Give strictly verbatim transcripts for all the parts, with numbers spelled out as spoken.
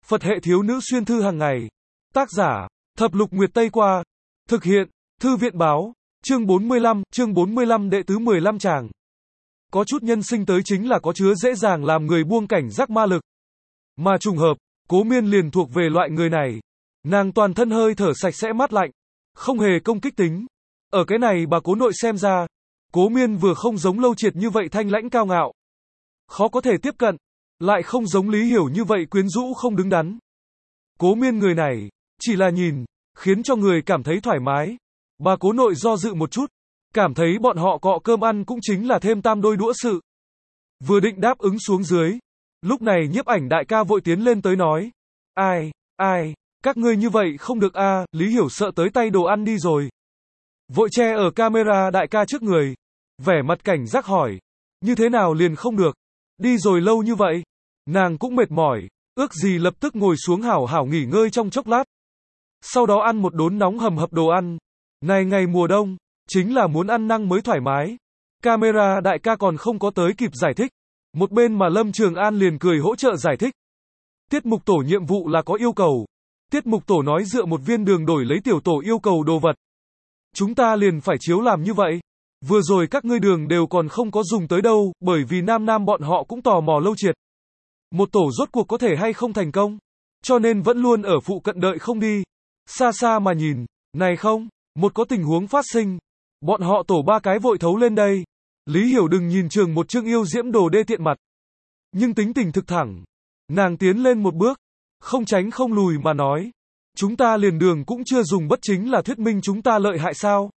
Phật hệ thiếu nữ xuyên thư hàng ngày. Tác giả, Thập Lục Nguyệt Tây Qua. Thực hiện, Thư viện Báo. Chương bốn mươi lăm, chương bốn mươi lăm đệ tứ mười lăm tràng. Có chút nhân sinh tới chính là có chứa dễ dàng làm người buông cảnh giác ma lực. Mà trùng hợp, Cố Miên liền thuộc về loại người này. Nàng toàn thân hơi thở sạch sẽ mát lạnh, không hề công kích tính. Ở cái này bà Cố nội xem ra, Cố Miên vừa không giống Lâu Triệt như vậy thanh lãnh cao ngạo, khó có thể tiếp cận, lại không giống Lý Hiểu như vậy quyến rũ không đứng đắn. Cố Miên người này, chỉ là nhìn, khiến cho người cảm thấy thoải mái. Bà Cố nội do dự một chút, cảm thấy bọn họ cọ cơm ăn cũng chính là thêm tam đôi đũa sự. Vừa định đáp ứng xuống dưới, lúc này Nhiếp Ảnh đại ca vội tiến lên tới nói. Ai, ai, các ngươi như vậy không được a, Lý Hiểu sợ tới tay đồ ăn đi rồi. Vội che ở camera đại ca trước người, vẻ mặt cảnh giác hỏi. Như thế nào liền không được? Đi rồi lâu như vậy, nàng cũng mệt mỏi, ước gì lập tức ngồi xuống hảo hảo nghỉ ngơi trong chốc lát. Sau đó ăn một đốn nóng hầm hập đồ ăn. Này ngày mùa đông, chính là muốn ăn năng mới thoải mái. Camera đại ca còn không có tới kịp giải thích. Một bên mà Lâm Trường An liền cười hỗ trợ giải thích. Tiết mục tổ nhiệm vụ là có yêu cầu. Tiết mục tổ nói dựa một viên đường đổi lấy tiểu tổ yêu cầu đồ vật. Chúng ta liền phải chiếu làm như vậy. Vừa rồi các ngươi đường đều còn không có dùng tới đâu, bởi vì nam nam bọn họ cũng tò mò Lâu Triệt. Một tổ rốt cuộc có thể hay không thành công. Cho nên vẫn luôn ở phụ cận đợi không đi. Xa xa mà nhìn, này không, một có tình huống phát sinh. Bọn họ tổ ba cái vội thấu lên đây. Lý Hiểu đừng nhìn trường một chương yêu diễm đồ đê tiện mặt. Nhưng tính tình thực thẳng. Nàng tiến lên một bước, không tránh không lùi mà nói. Chúng ta liền đường cũng chưa dùng bất chính là thuyết minh chúng ta lợi hại sao?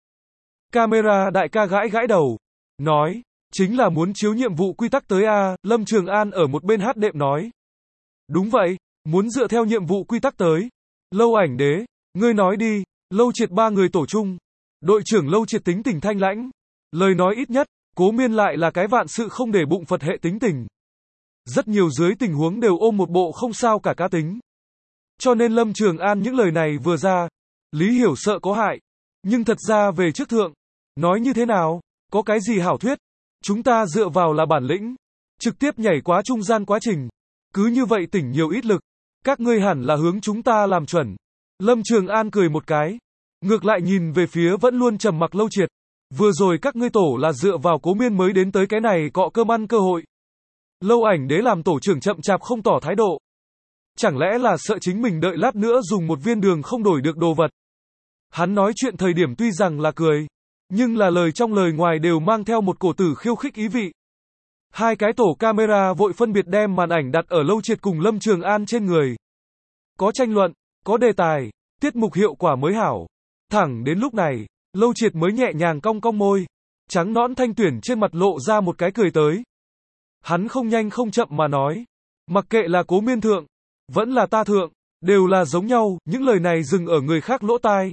Camera đại ca gãi gãi đầu. Nói, chính là muốn chiếu nhiệm vụ quy tắc tới a. Lâm Trường An ở một bên hát đệm nói. Đúng vậy, muốn dựa theo nhiệm vụ quy tắc tới. Lâu Ảnh Đế, ngươi nói đi. Lâu Triệt ba người tổ chung. Đội trưởng Lâu Triệt tính tình thanh lãnh. Lời nói ít nhất, Cố Miên lại là cái vạn sự không để bụng Phật hệ tính tình. Rất nhiều dưới tình huống đều ôm một bộ không sao cả cá tính. Cho nên Lâm Trường An những lời này vừa ra, Lý Hiểu sợ có hại. Nhưng thật ra về trước thượng, nói như thế nào, có cái gì hảo thuyết, chúng ta dựa vào là bản lĩnh, trực tiếp nhảy quá trung gian quá trình, cứ như vậy tỉnh nhiều ít lực, các ngươi hẳn là hướng chúng ta làm chuẩn. Lâm Trường An cười một cái, ngược lại nhìn về phía vẫn luôn trầm mặc Lâu Triệt, vừa rồi các ngươi tổ là dựa vào Cố Miên mới đến tới cái này cọ cơm ăn cơ hội. Lâu Ảnh Đế làm tổ trưởng chậm chạp không tỏ thái độ. Chẳng lẽ là sợ chính mình đợi lát nữa dùng một viên đường không đổi được đồ vật. Hắn nói chuyện thời điểm tuy rằng là cười, nhưng là lời trong lời ngoài đều mang theo một cổ tử khiêu khích ý vị. Hai cái tổ camera vội phân biệt đem màn ảnh đặt ở Lâu Triệt cùng Lâm Trường An trên người. Có tranh luận, có đề tài, tiết mục hiệu quả mới hảo. Thẳng đến lúc này, Lâu Triệt mới nhẹ nhàng cong cong môi, trắng nõn thanh tuyển trên mặt lộ ra một cái cười tới. Hắn không nhanh không chậm mà nói, mặc kệ là Cố Miên thượng, vẫn là ta thượng, đều là giống nhau, những lời này dừng ở người khác lỗ tai.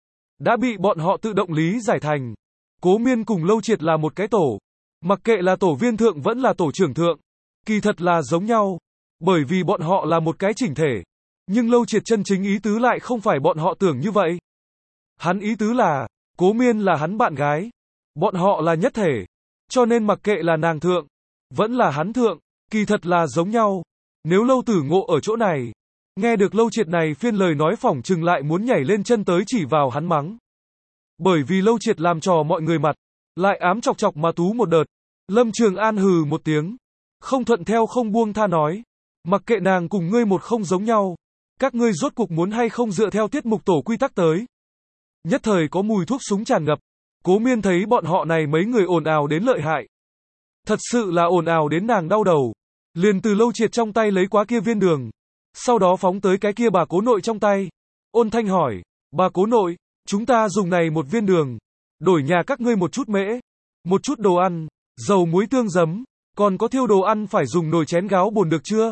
Đã bị bọn họ tự động lý giải thành. Cố Miên cùng Lâu Triệt là một cái tổ. Mặc kệ là tổ viên thượng vẫn là tổ trưởng thượng. Kỳ thật là giống nhau. Bởi vì bọn họ là một cái chỉnh thể. Nhưng Lâu Triệt chân chính ý tứ lại không phải bọn họ tưởng như vậy. Hắn ý tứ là, Cố Miên là hắn bạn gái. Bọn họ là nhất thể. Cho nên mặc kệ là nàng thượng, vẫn là hắn thượng, kỳ thật là giống nhau. Nếu Lâu Tử Ngộ ở chỗ này, nghe được Lâu Triệt này phiên lời nói phỏng chừng lại muốn nhảy lên chân tới chỉ vào hắn mắng. Bởi vì Lâu Triệt làm trò mọi người mặt, lại ám chọc chọc mà tú một đợt. Lâm Trường An hừ một tiếng, không thuận theo không buông tha nói. Mặc kệ nàng cùng ngươi một không giống nhau, các ngươi rốt cuộc muốn hay không dựa theo tiết mục tổ quy tắc tới. Nhất thời có mùi thuốc súng tràn ngập. Cố Miên thấy bọn họ này mấy người ồn ào đến lợi hại. Thật sự là ồn ào đến nàng đau đầu. Liền từ Lâu Triệt trong tay lấy quá kia viên đường. Sau đó phóng tới cái kia bà Cố nội trong tay. Ôn thanh hỏi, bà Cố nội, chúng ta dùng này một viên đường. Đổi nhà các ngươi một chút mễ. Một chút đồ ăn, dầu muối tương giấm. Còn có thiêu đồ ăn phải dùng nồi chén gáo bồn được chưa?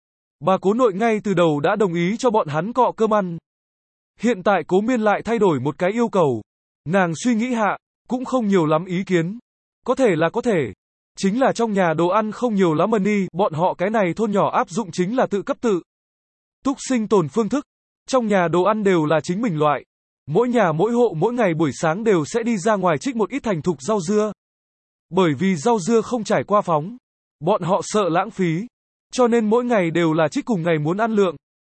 Bà Cố nội ngay từ đầu đã đồng ý cho bọn hắn cọ cơm ăn. Hiện tại Cố Miên lại thay đổi một cái yêu cầu. Nàng suy nghĩ hạ, cũng không nhiều lắm ý kiến. Có thể là có thể. Chính là trong nhà đồ ăn không nhiều lắm mà đi, bọn họ cái này thôn nhỏ áp dụng chính là tự cấp tự túc sinh tồn phương thức. Trong nhà đồ ăn đều là chính mình loại. Mỗi nhà mỗi hộ mỗi ngày buổi sáng đều sẽ đi ra ngoài trích một ít thành thục rau dưa. Bởi vì rau dưa không trải qua phóng, bọn họ sợ lãng phí. Cho nên mỗi ngày đều là trích cùng ngày muốn ăn lượng.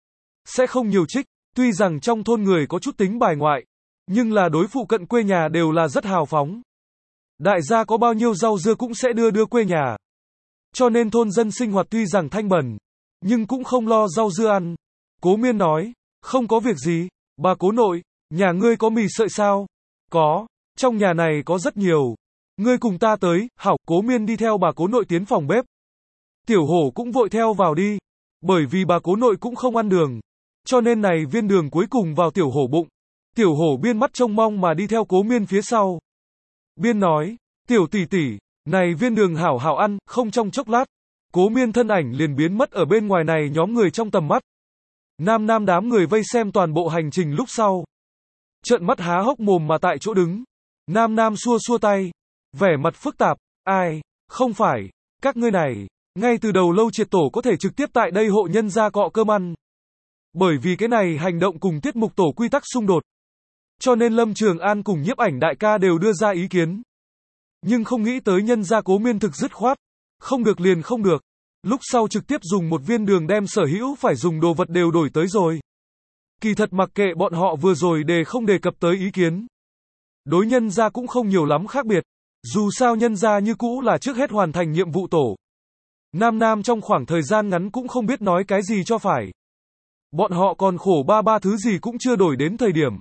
sẽ không nhiều trích, tuy rằng trong thôn người có chút tính bài ngoại, nhưng là đối phụ cận quê nhà đều là rất hào phóng. Đại gia có bao nhiêu rau dưa cũng sẽ đưa đưa quê nhà. Cho nên thôn dân sinh hoạt tuy rằng thanh bẩn, nhưng cũng không lo rau dưa ăn. Cố Miên nói, không có việc gì, bà cố nội, nhà ngươi có mì sợi sao? Có, trong nhà này có rất nhiều. Ngươi cùng ta tới, hảo, Cố Miên đi theo bà cố nội tiến phòng bếp. Tiểu hổ cũng vội theo vào đi, bởi vì bà cố nội cũng không ăn đường, cho nên này viên đường cuối cùng vào tiểu hổ bụng. Tiểu hổ biên mắt trông mong mà đi theo Cố Miên phía sau. Biên nói, tiểu tỷ tỷ, này viên đường hảo hảo ăn, không trong chốc lát. Cố Miên thân ảnh liền biến mất ở bên ngoài này nhóm người trong tầm mắt. Nam Nam đám người vây xem toàn bộ hành trình lúc sau. Trợn mắt há hốc mồm mà tại chỗ đứng. Nam Nam xua xua tay, vẻ mặt phức tạp, ai, không phải, các ngươi này, ngay từ đầu Lâu Triệt Tổ có thể trực tiếp tại đây hộ nhân gia cọ cơm ăn. Bởi vì cái này hành động cùng tiết mục tổ quy tắc xung đột. Cho nên Lâm Trường An cùng Nhiếp Ảnh đại ca đều đưa ra ý kiến. Nhưng không nghĩ tới nhân gia Cố Miên thực dứt khoát. Không được liền không được. Lúc sau trực tiếp dùng một viên đường đem sở hữu phải dùng đồ vật đều đổi tới rồi. Kỳ thật mặc kệ bọn họ vừa rồi đề không đề cập tới ý kiến. Đối nhân gia cũng không nhiều lắm khác biệt. Dù sao nhân gia như cũ là trước hết hoàn thành nhiệm vụ tổ. Nam Nam trong khoảng thời gian ngắn cũng không biết nói cái gì cho phải. Bọn họ còn khổ ba ba thứ gì cũng chưa đổi đến thời điểm.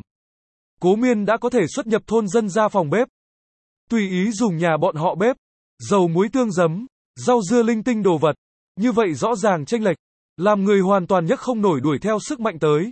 Cố Miên đã có thể xuất nhập thôn dân ra phòng bếp. Tùy ý dùng nhà bọn họ bếp. Dầu muối tương giấm, rau dưa linh tinh đồ vật. Như vậy rõ ràng chênh lệch. Làm người hoàn toàn nhấc không nổi đuổi theo sức mạnh tới.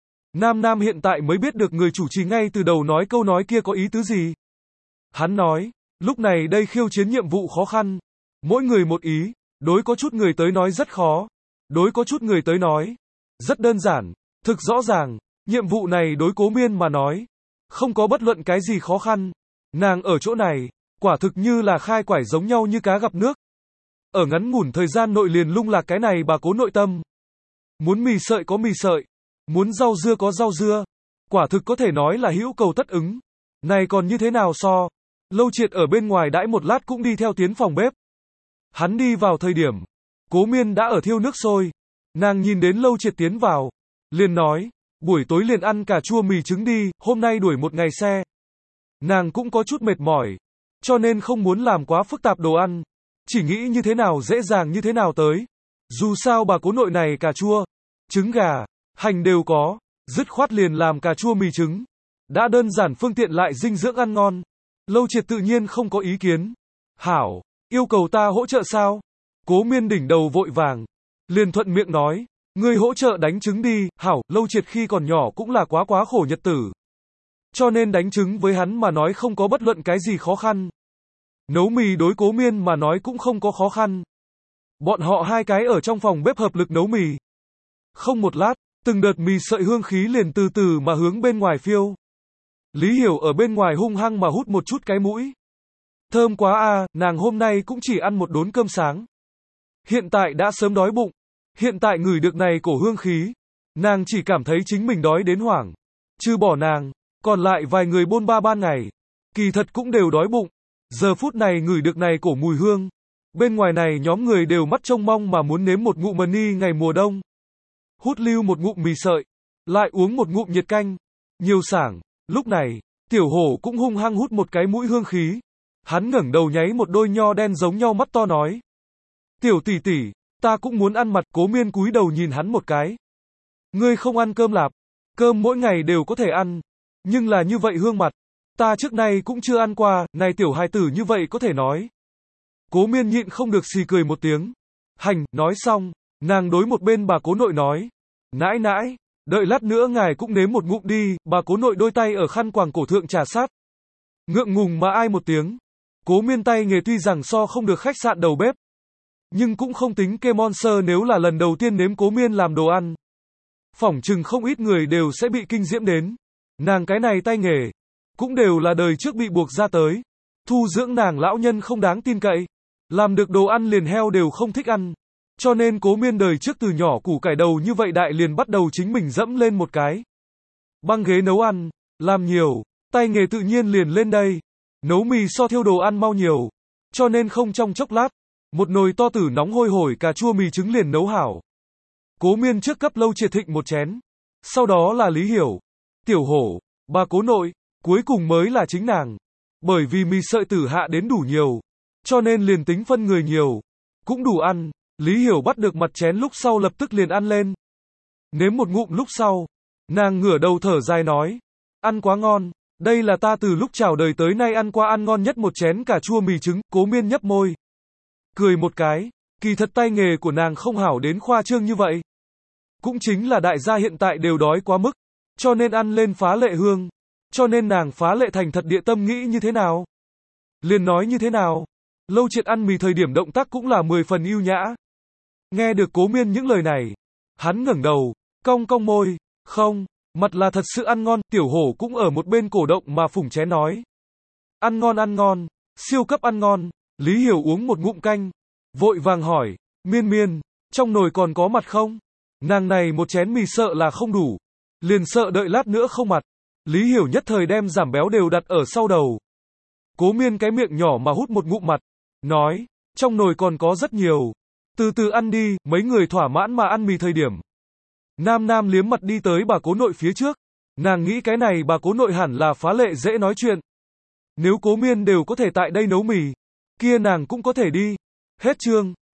Nam Nam hiện tại mới biết được người chủ trì ngay từ đầu nói câu nói kia có ý tứ gì. Hắn nói, lúc này đây khiêu chiến nhiệm vụ khó khăn. Mỗi người một ý, đối có chút người tới nói rất khó. Đối có chút người tới nói, rất đơn giản, thực rõ ràng, nhiệm vụ này đối Cố Miên mà nói, không có bất luận cái gì khó khăn. Nàng ở chỗ này, quả thực như là khai quải giống nhau như cá gặp nước. Ở ngắn ngủn thời gian nội liền lung lạc cái này bà cố nội tâm. Muốn mì sợi có mì sợi, muốn rau dưa có rau dưa, quả thực có thể nói là hữu cầu tất ứng. Này còn như thế nào so? Lâu Triệt ở bên ngoài đãi một lát cũng đi theo tiến phòng bếp. Hắn đi vào thời điểm, Cố Miên đã ở thiêu nước sôi. Nàng nhìn đến Lâu Triệt tiến vào, liền nói, buổi tối liền ăn cà chua mì trứng đi, hôm nay đuổi một ngày xe. Nàng cũng có chút mệt mỏi, cho nên không muốn làm quá phức tạp đồ ăn, chỉ nghĩ như thế nào dễ dàng như thế nào tới. Dù sao bà cố nội này cà chua, trứng gà, hành đều có, dứt khoát liền làm cà chua mì trứng. Đã đơn giản phương tiện lại dinh dưỡng ăn ngon. Lâu Triệt tự nhiên không có ý kiến. Hảo, yêu cầu ta hỗ trợ sao? Cố Miên đỉnh đầu vội vàng, liền thuận miệng nói, ngươi hỗ trợ đánh trứng đi. Hảo, Lâu Triệt khi còn nhỏ cũng là quá quá khổ nhật tử. Cho nên đánh trứng với hắn mà nói không có bất luận cái gì khó khăn. Nấu mì đối Cố Miên mà nói cũng không có khó khăn. Bọn họ hai cái ở trong phòng bếp hợp lực nấu mì. Không một lát, từng đợt mì sợi hương khí liền từ từ mà hướng bên ngoài phiêu. Lý Hiểu ở bên ngoài hung hăng mà hút một chút cái mũi. Thơm quá a, à, nàng hôm nay cũng chỉ ăn một đốn cơm sáng. Hiện tại đã sớm đói bụng. Hiện tại ngửi được này cổ hương khí. Nàng chỉ cảm thấy chính mình đói đến hoảng. Trừ bỏ nàng, còn lại vài người bôn ba ban ngày. Kỳ thật cũng đều đói bụng. Giờ phút này ngửi được này cổ mùi hương. Bên ngoài này nhóm người đều mắt trông mong mà muốn nếm một ngụm mần ni ngày mùa đông. Hút lưu một ngụm mì sợi. Lại uống một ngụm nhiệt canh. Nhiều sảng. Lúc này, tiểu hổ cũng hung hăng hút một cái mũi hương khí. Hắn ngẩng đầu nháy một đôi nho đen giống nhau mắt to nói. Tiểu tỷ tỷ, ta cũng muốn ăn mặt. Cố Miên cúi đầu nhìn hắn một cái. Ngươi không ăn cơm lạp. Cơm mỗi ngày đều có thể ăn. Nhưng là như vậy hương mặt. Ta trước nay cũng chưa ăn qua, này tiểu hài tử như vậy có thể nói. Cố Miên nhịn không được xì cười một tiếng. Hành, nói xong, nàng đối một bên bà cố nội nói. Nãi nãi, đợi lát nữa ngài cũng nếm một ngụm đi. Bà cố nội đôi tay ở khăn quàng cổ thượng trà sát. Ngượng ngùng mà ai một tiếng. Cố Miên tay nghề tuy rằng so không được khách sạn đầu bếp, nhưng cũng không tính kê monster nếu là lần đầu tiên nếm Cố Miên làm đồ ăn. Phỏng chừng không ít người đều sẽ bị kinh diễm đến. Nàng cái này tay nghề, cũng đều là đời trước bị buộc ra tới. Thu dưỡng nàng lão nhân không đáng tin cậy. Làm được đồ ăn liền heo đều không thích ăn. Cho nên Cố Miên đời trước từ nhỏ củ cải đầu như vậy đại liền bắt đầu chính mình dẫm lên một cái. Băng ghế nấu ăn, làm nhiều, tay nghề tự nhiên liền lên đây. Nấu mì so thiêu đồ ăn mau nhiều. Cho nên không trong chốc lát, một nồi to tử nóng hôi hổi cà chua mì trứng liền nấu hảo. Cố Miên trước cấp Lâu Triệt Thịnh một chén. Sau đó là Lý Hiểu, Tiểu Hổ, bà cố nội, cuối cùng mới là chính nàng. Bởi vì mì sợi tử hạ đến đủ nhiều, cho nên liền tính phân người nhiều, cũng đủ ăn. Lý Hiểu bắt được mặt chén lúc sau lập tức liền ăn lên. Nếm một ngụm lúc sau, nàng ngửa đầu thở dài nói, ăn quá ngon, đây là ta từ lúc chào đời tới nay ăn qua ăn ngon nhất một chén cà chua mì trứng. Cố Miên nhấp môi, cười một cái, kỳ thật tay nghề của nàng không hảo đến khoa trương như vậy. Cũng chính là đại gia hiện tại đều đói quá mức, cho nên ăn lên phá lệ hương, cho nên nàng phá lệ thành thật địa tâm nghĩ như thế nào, liền nói như thế nào. Lâu Triệt ăn mì thời điểm động tác cũng là mười phần ưu nhã. Nghe được Cố Miên những lời này, hắn ngẩng đầu, cong cong môi, không, mặt là thật sự ăn ngon. Tiểu Hổ cũng ở một bên cổ động mà phủng chén nói, ăn ngon ăn ngon, siêu cấp ăn ngon. Lý Hiểu uống một ngụm canh, vội vàng hỏi, Miên Miên, trong nồi còn có mặt không? Nàng này một chén mì sợ là không đủ, liền sợ đợi lát nữa không mặt. Lý Hiểu nhất thời đem giảm béo đều đặt ở sau đầu. Cố Miên cái miệng nhỏ mà hút một ngụm mặt, nói, trong nồi còn có rất nhiều, từ từ ăn đi. Mấy người thỏa mãn mà ăn mì thời điểm, Nam Nam liếm mặt đi tới bà cố nội phía trước. Nàng nghĩ cái này bà cố nội hẳn là phá lệ dễ nói chuyện. Nếu Cố Miên đều có thể tại đây nấu mì, kia nàng cũng có thể đi. Hết chương.